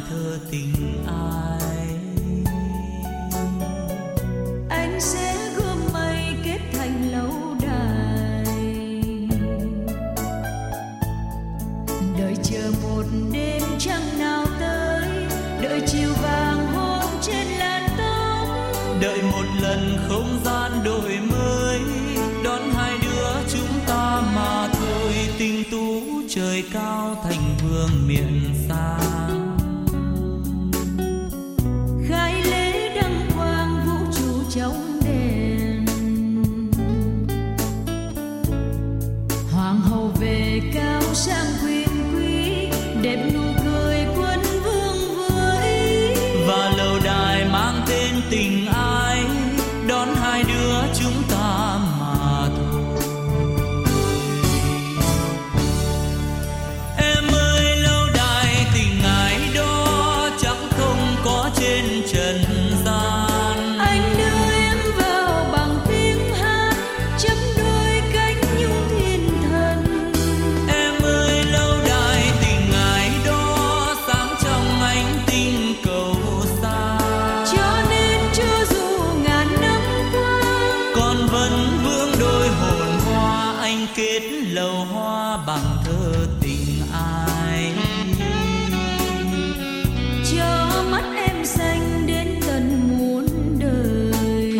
thơ tình ai. Anh sẽ gom mây kết thành lâu đài, đợi chờ một đêm trăng nào tới, đợi chiều vàng hôm trên làn tóc, đợi một lần không gian đổi mới, đón hai đứa chúng ta mà thôi. Tình tú trời cao thành vương miền xa, khai lễ đăng quang vũ trụ trong đèn. Hoàng hậu về cao sang quyền quý, đẹp nụ cười quân vương với. và lâu đài mang tên tình ái, đón hai đứa chúng ta mà thôi. Em ơi lâu đài tình ái đó chẳng không có trên trần gian. Anh đưa em vào bằng tiếng hát, chấm đôi cánh nhung thiên thần. Em ơi lâu đài tình ái đó sáng trong ánh tinh cầu xa, Cho nên cho dù ngàn năm qua, con vẫn vương đôi hồn hoa. Anh kết lầu hoa bằng thơ tình ai. cho mắt em xanh đến tận muôn đời.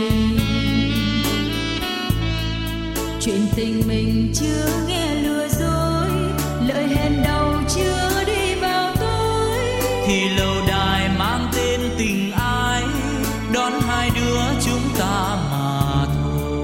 Chuyện tình mình chưa nghe lừa dối, lời hẹn đầu chưa đi vào tối. Thì lâu đài mang tên tình ái, đón hai đứa chúng ta mà thôi.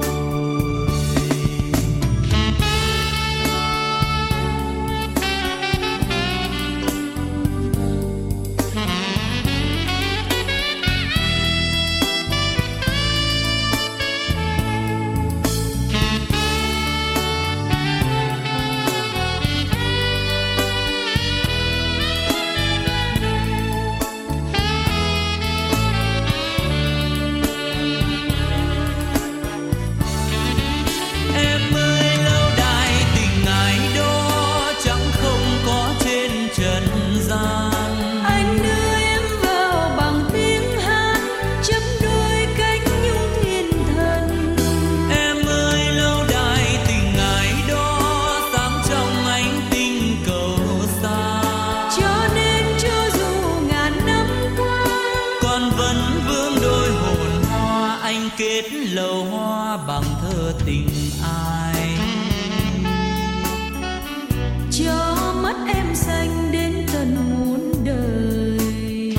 Em ơi lâu đài tình ái đó chẳng không có trên trần gian. Anh đưa em vào bằng tiếng hát, chấm đôi cánh nhung thiên thần. Em ơi lâu đài tình ái đó sáng trong ánh tinh cầu xa, Cho nên cho dù ngàn năm qua, con vẫn vương đôi hồn hoa. Anh kết lầu hoa bằng thơ tình ai. cho mắt em xanh đến tận muôn đời.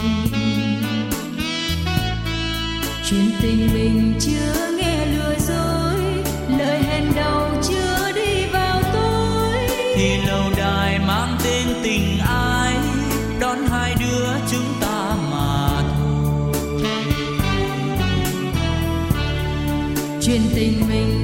Chuyện tình mình chưa nghe lừa dối, lời hẹn đầu chưa đi vào tối. Thì lâu đài mang tên tình ái, đón hai đứa chúng ta mà thôi. Chuyện tình mình